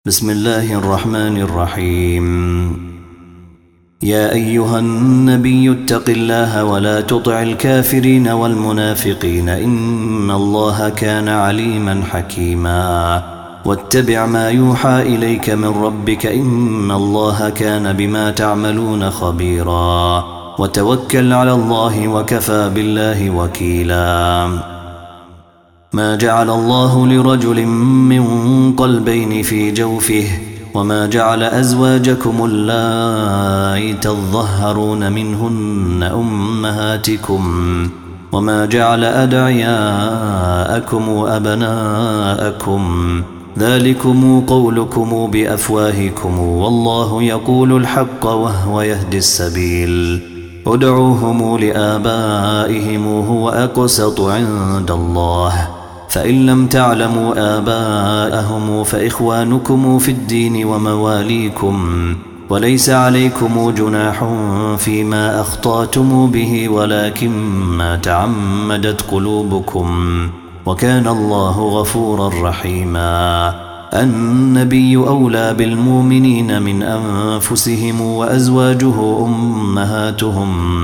بسم الله الرحمن الرحيم. يا أيها النبي اتق الله ولا تطع الكافرين والمنافقين إن الله كان عليما حكيما. واتبع ما يوحى إليك من ربك إن الله كان بما تعملون خبيرا. وتوكل على الله وكفى بالله وكيلا. ما جعل الله لرجل من قلبين في جوفه وما جعل أزواجكم اللائي تظهرون منهن أمهاتكم وما جعل أدعياءكم أبناءكم ذلكم قولكم بأفواهكم والله يقول الحق وهو يهدي السبيل. ادعوهم لآبائهم هو أقسط عند الله فإن لم تعلموا آباءهم فإخوانكم في الدين ومواليكم وليس عليكم جناح فيما أخطأتم به ولكن ما تعمدت قلوبكم وكان الله غفورا رحيما. النبي أولى بالمؤمنين من أنفسهم وأزواجه أمهاتهم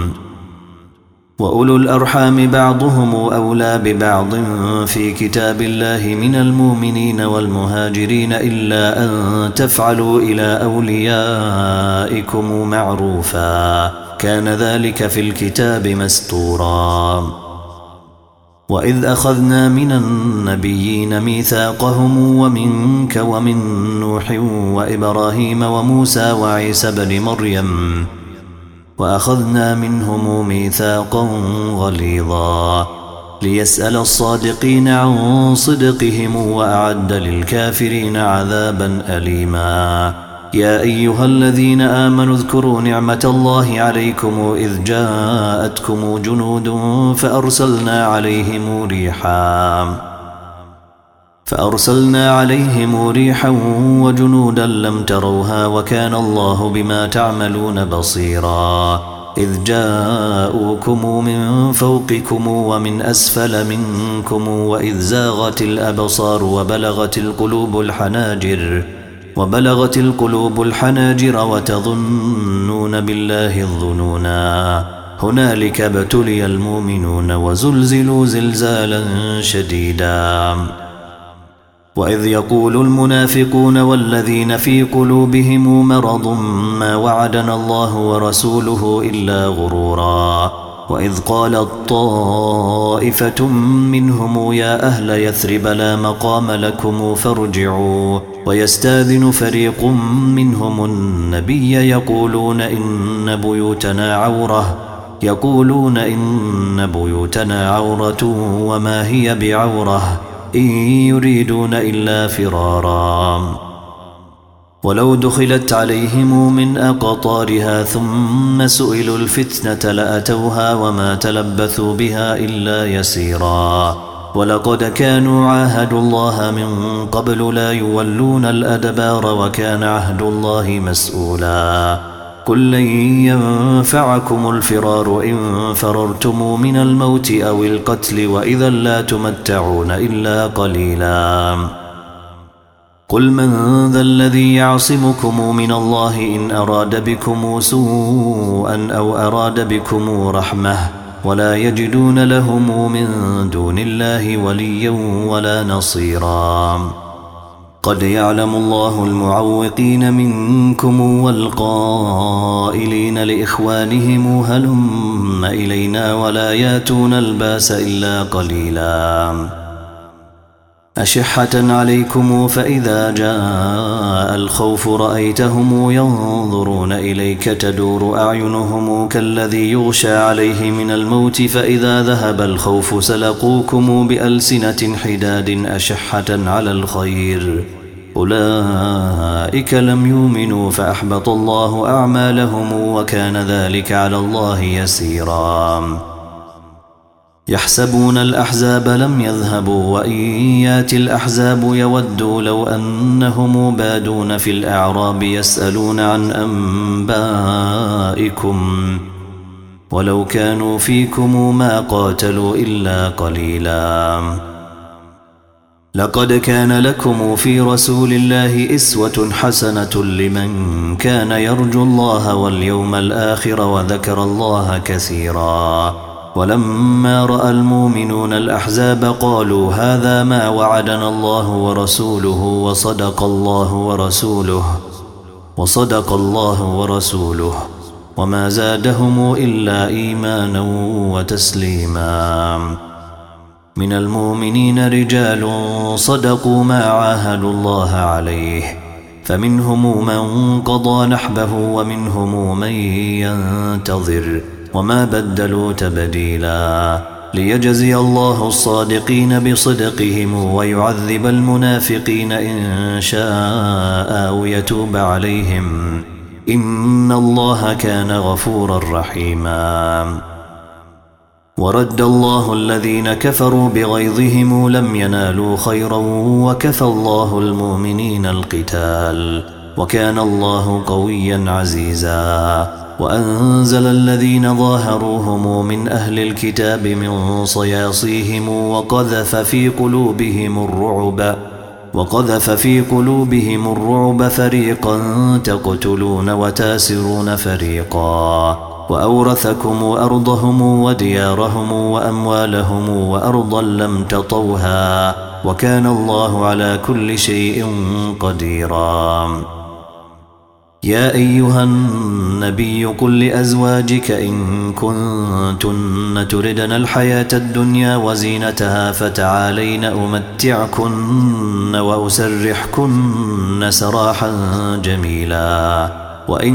وأولو الأرحام بعضهم أولى ببعض في كتاب الله من المؤمنين والمهاجرين إلا أن تفعلوا إلى أوليائكم معروفا كان ذلك في الكتاب مستورا. وإذ أخذنا من النبيين ميثاقهم ومنك ومن نوح وإبراهيم وموسى وعيسى بن مريم وأخذنا منهم ميثاقا غليظا ليسأل الصادقين عن صدقهم وأعد للكافرين عذابا أليما. يا أيها الذين آمنوا اذكروا نعمة الله عليكم إذ جاءتكم جنود فأرسلنا عليهم ريحا وجنودا لم تروها وكان الله بما تعملون بصيرا. إذ جاءوكم من فوقكم ومن أسفل منكم وإذ زاغت الأبصار وبلغت القلوب الحناجر وتظنون بالله الظنونا. هنالك ابتلي المؤمنون وزلزلوا زلزالا شديدا. وإذ يقول المنافقون والذين في قلوبهم مرض ما وعدنا الله ورسوله إلا غرورا. وإذ قالت طائفة منهم يا أهل يثرب لا مقام لكم فارجعوا ويستاذن فريق منهم النبي يقولون إن بيوتنا عورة وما هي بعورة إن يريدون إلا فرارا. ولو دخلت عليهم من أقطارها ثم سئلوا الفتنة لأتوها وما تلبثوا بها إلا يسيرا. ولقد كانوا عاهدوا الله من قبل لا يولون الأدبار وكان عهد الله مسؤولا. قل لن ينفعكم الفرار إن فررتم من الموت أو القتل وإذا لا تمتعون إلا قليلا. قل من ذا الذي يعصمكم من الله إن أراد بكم سوءا أو أراد بكم رحمة ولا يجدون لهم من دون الله وليا ولا نصيرا. قد يعلم الله المعوقين منكم والقائلين لإخوانهم هلم إلينا ولا ياتون الباس إلا قليلا. أشحة عليكم فإذا جاء الخوف رأيتهم ينظرون إليك تدور أعينهم كالذي يغشى عليه من الموت فإذا ذهب الخوف سلقوكم بألسنة حداد أشحة على الخير أولئك لم يؤمنوا فأحبط الله أعمالهم وكان ذلك على الله يسيرا. يحسبون الأحزاب لم يذهبوا وإن يات الأحزاب يودوا لو أنهم بادون في الأعراب يسألون عن أنبائكم ولو كانوا فيكم ما قاتلوا إلا قليلا. لقد كان لكم في رسول الله إسوة حسنة لمن كان يرجو الله واليوم الآخر وذكر الله كثيرا. ولما رأى المؤمنون الأحزاب قالوا هذا ما وعدنا الله ورسوله وصدق الله ورسوله وما زادهم إلا إيمانا وتسليما. من المؤمنين رجال صدقوا ما عاهدوا الله عليه، فمنهم من قضى نحبه ومنهم من ينتظر وما بدلوا تبديلا، ليجزي الله الصادقين بصدقهم ويعذب المنافقين إن شاء أو يتوب عليهم، إن الله كان غفورا رحيما. ورد الله الذين كفروا بغيظهم لم ينالوا خيرا وكفى الله المؤمنين القتال وكان الله قويا عزيزا. وأنزل الذين ظاهروهم من أهل الكتاب من صياصيهم وقذف في قلوبهم الرعب فريقا تقتلون وتاسرون فريقا، وأورثكم أرضهم وديارهم وأموالهم وأرضا لم تطوها وكان الله على كل شيء قديرا. يا أيها النبي قل لأزواجك إن كنتن تردن الحياة الدنيا وزينتها فتعالين أمتعكن وأسرحكن سراحا جميلا، وإن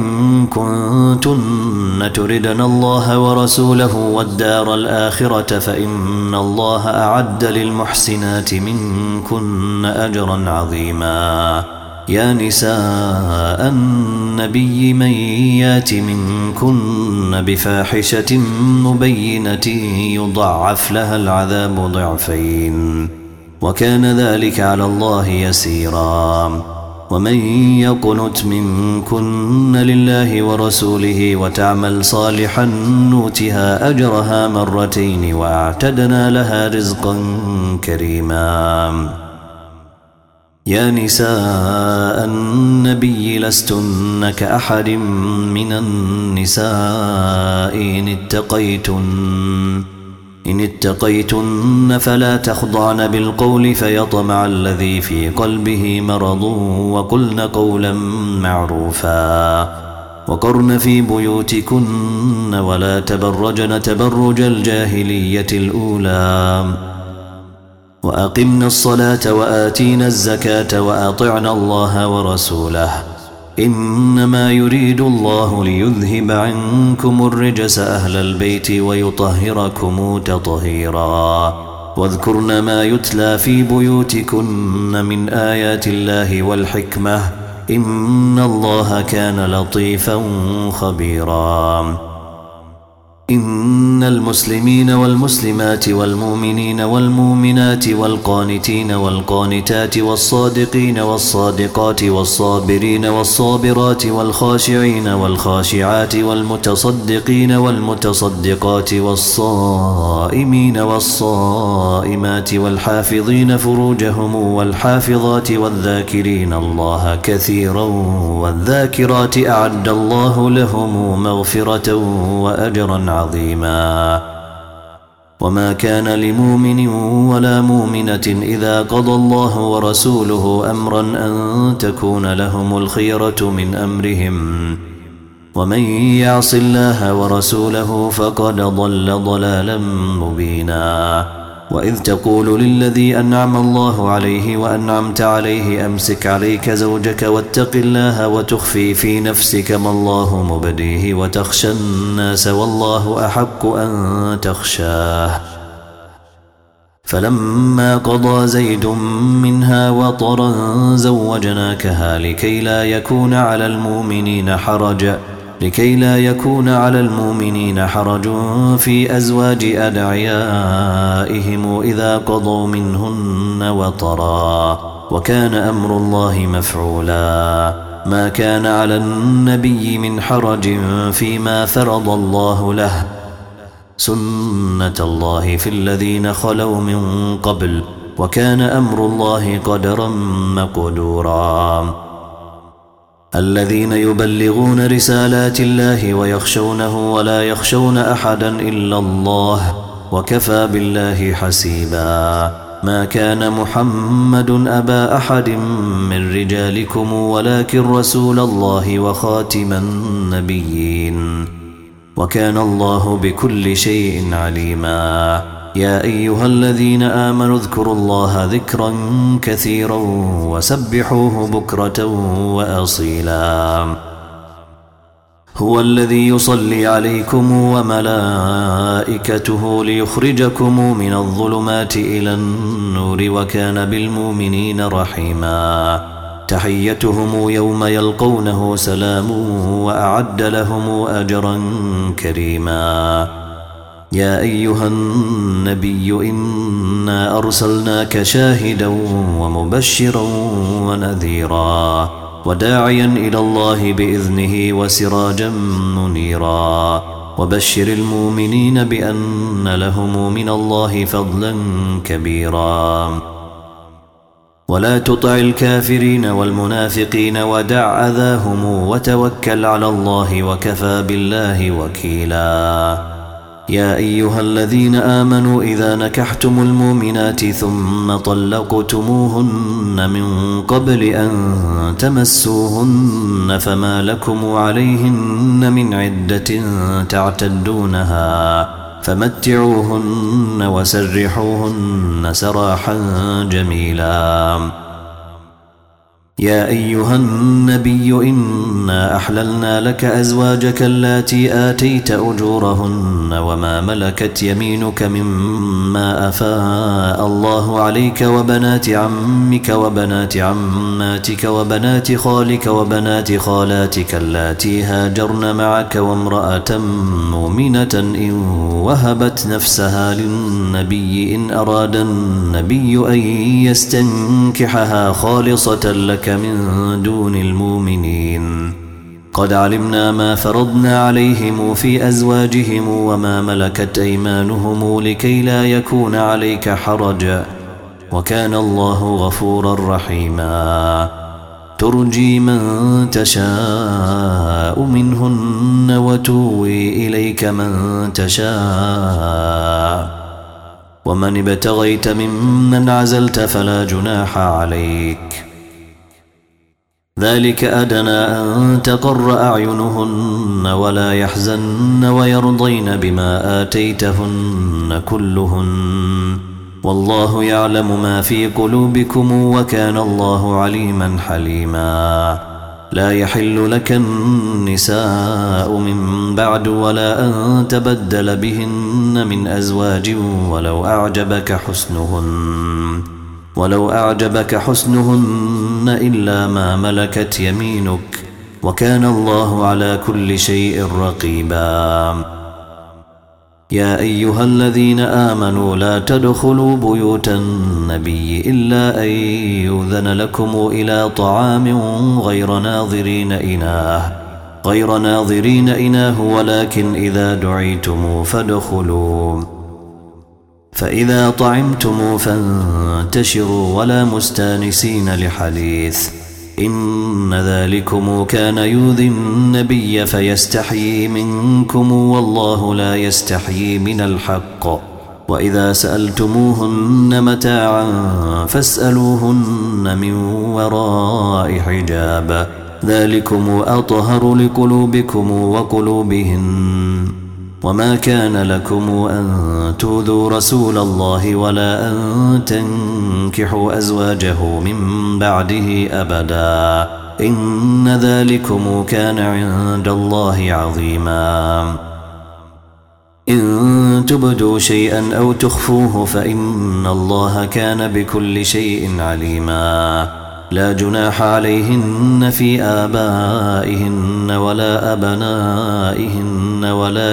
كنتن تردن الله ورسوله والدار الآخرة فإن الله أعد للمحسنات منكن أجرا عظيما. يا نساء النبي من يات منكن بفاحشة مبينة يضعف لها العذاب ضعفين وكان ذلك على الله يسيرا. ومن يقنت منكن لله ورسوله وتعمل صالحا نؤتها أجرها مرتين وأعتدنا لها رزقا كريما. يا نساء النبي لستن كأحد من النساء إن اتقيتن فلا تخضعن بالقول فيطمع الذي في قلبه مرض وقلن قولا معروفا، وقرن في بيوتكن ولا تبرجن تبرج الجاهلية الأولى وأقمنا الصلاة وآتينا الزكاة وأطعنا الله ورسوله إنما يريد الله ليذهب عنكم الرجس أهل البيت ويطهركم تطهيرا. واذكرن ما يتلى في بيوتكن من آيات الله والحكمة إن الله كان لطيفا خبيرا. إن المسلمين والمسلمات والمؤمنين والمؤمنات والقانتين والقانتات والصادقين والصادقات والصابرين والصابرات والخاشعين والخاشعات والمتصدقين والمتصدقات والصائمين والصائمات والحافظين فروجهم والحافظات والذاكرين الله كثيرا والذاكرات أعد الله لهم مغفرة وأجرا عظيما. وما كان لمؤمن ولا مؤمنة إذا قضى الله ورسوله أمرا أن تكون لهم الخيرة من أمرهم ومن يعص الله ورسوله فقد ضل ضلالا مبينا. وإذ تقول للذي أنعم الله عليه وأنعمت عليه أمسك عليك زوجك واتق الله وتخفي في نفسك ما الله مبديه وتخشى الناس والله أحق أن تخشاه. فلما قضى زيد منها وطرا زوجناكها لكي لا يكون على المؤمنين حرج في أزواج أدعيائهم إذا قضوا منهن وطرا وكان أمر الله مفعولا. ما كان على النبي من حرج فيما فرض الله له سنة الله في الذين خلوا من قبل وكان أمر الله قدرا مقدورا. الذين يبلغون رسالات الله ويخشونه ولا يخشون أحدا إلا الله وكفى بالله حسيبا. ما كان محمد أبا أحد من رجالكم ولكن رسول الله وخاتم النبيين وكان الله بكل شيء عليما. يا أيها الذين آمنوا اذكروا الله ذكرا كثيرا وسبحوه بكرة وأصيلا. هو الذي يصلي عليكم وملائكته ليخرجكم من الظلمات إلى النور وكان بالمؤمنين رحيما. تحيتهم يوم يلقونه سلام وأعد لهم أجرا كريما. يا أيها النبي إنا أرسلناك شاهدا ومبشرا ونذيرا وداعيا إلى الله بإذنه وسراجا منيرا. وبشر المؤمنين بأن لهم من الله فضلا كبيرا. ولا تطع الكافرين والمنافقين ودع أذاهم وتوكل على الله وكفى بالله وكيلا. يا أيها الذين آمنوا إذا نكحتم المؤمنات ثم طلقتموهن من قبل أن تمسوهن فما لكم عليهن من عدة تعتدونها فمتعوهن وسرحوهن سراحا جميلا. يا أيها النبي إنا أحللنا لك أزواجك اللاتي آتيت أجورهن وما ملكت يمينك مما أفاء الله عليك وبنات عمك وبنات عماتك وبنات خالك وبنات خالاتك اللاتي هاجرن معك وامرأة مؤمنة إن وهبت نفسها للنبي إن أراد النبي أن يستنكحها خالصة لك من دون المؤمنين. قد علمنا ما فرضنا عليهم في أزواجهم وما ملكت أيمانهم لكي لا يكون عليك حرج وكان الله غفورا رحيما. ترجي من تشاء منهن وتوي إليك من تشاء ومن ابتغيت ممن عزلت فلا جناح عليك. ذلك أدنى أن تقر أعينهن ولا يحزن ويرضين بما آتيتهن كلهن والله يعلم ما في قلوبكم وكان الله عليما حليما. لا يحل لك النساء من بعد ولا أن تبدل بهن من أزواج ولو أعجبك حسنهن إلا ما ملكت يمينك وكان الله على كل شيء رقيبا. يا أيها الذين آمنوا لا تدخلوا بيوت النبي إلا أن يؤذن لكم إلى طعام غير ناظرين إناه ولكن إذا دعيتم فادخلوا. فإذا طعمتم فانتشروا ولا مستانسين لحديث إن ذلكم كان يؤذي النبي فيستحيي منكم والله لا يستحيي من الحق. وإذا سألتموهن متاعا فاسألوهن من وراء حجاب ذلكم أطهر لقلوبكم وقلوبهن. وما كان لكم أن تؤذوا رسول الله ولا أن تنكحوا أزواجه من بعده أبدا إن ذلكم كان عند الله عظيما. إن تبدوا شيئا أو تخفوه فإن الله كان بكل شيء عليما. لا جناح عليهن في آبائهن ولا أبنائهن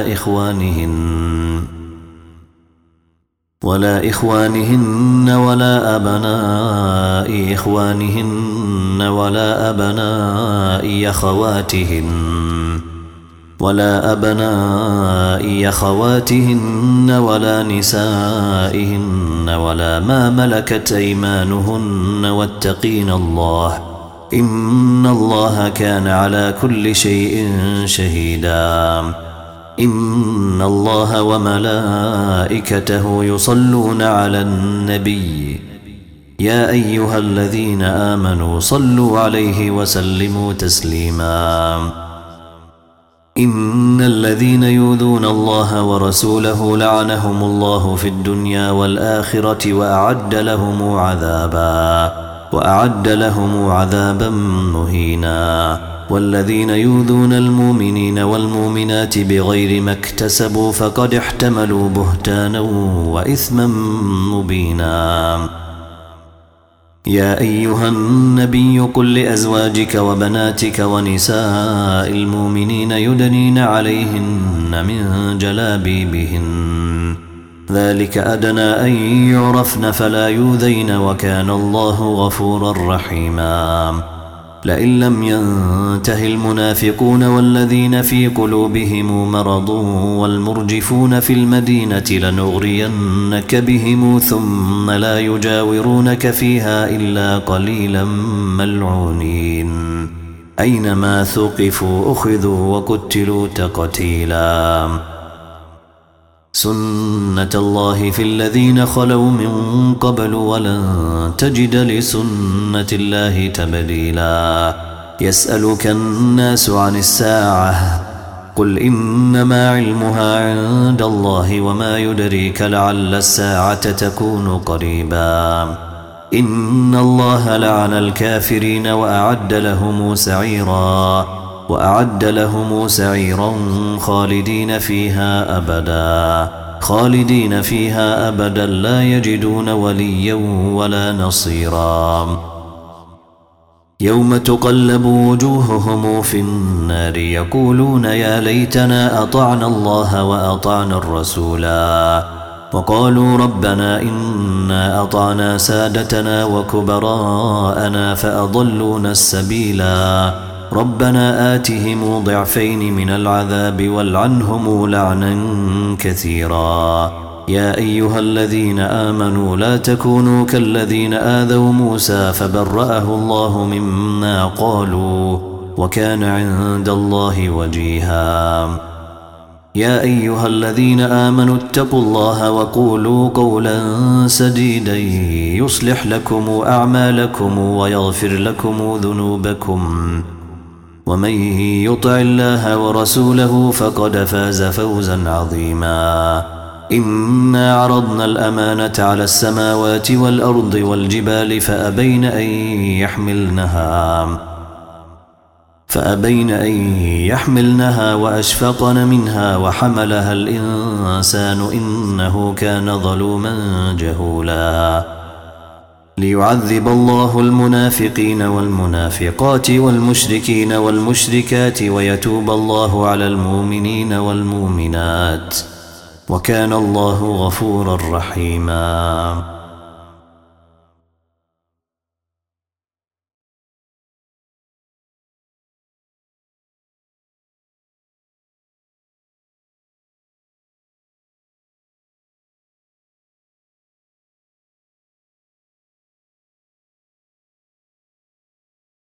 ولا إخوانهن ولا أبناء إخوانهن ولا أبناء أخواتهن ولا أبناء أخواتهن ولا نسائهن ولا ما ملكت أيمانهن واتقين الله إن الله كان على كل شيء شهيدا إن الله وملائكته يصلون على النبي يا أيها الذين آمنوا صلوا عليه وسلموا تسليما إن الذين يؤذون الله ورسوله لعنهم الله في الدنيا والآخرة وأعد لهم عذابا مهينا والذين يؤذون المؤمنين والمؤمنات بغير ما اكتسبوا فقد احتملوا بهتانا وإثما مبينا يا أيها النبي قل لأزواجك وبناتك ونساء المؤمنين يدنين عليهن من جلابيبهن ذلك أدنى أن يعرفن فلا يؤذين وكان الله غفورا رحيما لئن لم ينته المنافقون والذين في قلوبهم مرض والمرجفون في المدينة لنغرينك بهم ثم لا يجاورونك فيها إلا قليلا ملعونين أينما ثقفوا أخذوا وقتلوا تقتيلا سنة الله في الذين خلوا من قبل ولن تجد لسنة الله تبديلا يسألك الناس عن الساعة قل إنما علمها عند الله وما يدريك لعل الساعة تكون قريبا إن الله لعن الكافرين وأعد لهم سعيرا خالدين فيها أبدا لا يجدون وليا ولا نصيرا يوم تقلب وجوههم في النار يقولون يا ليتنا أطعنا الله وأطعنا الرسولا وقالوا ربنا إنا أطعنا سادتنا وكبراءنا فأضلونا السبيلا ربنا آتهم ضعفين من العذاب والعنهم لعنا كثيرا يا أيها الذين آمنوا لا تكونوا كالذين آذوا موسى فبرأه الله مما قالوا وكان عند الله وجيها يا أيها الذين آمنوا اتقوا الله وقولوا قولا سديدا يصلح لكم أعمالكم ويغفر لكم ذنوبكم ومن يطع الله ورسوله فقد فاز فوزا عظيما إنا عرضنا الأمانة على السماوات والأرض والجبال فأبين أن يحملنها وأشفقن منها وحملها الإنسان إنه كان ظلوما جهولا ليعذب الله المنافقين والمنافقات والمشركين والمشركات ويتوب الله على المؤمنين والمؤمنات وكان الله غفورا رحيما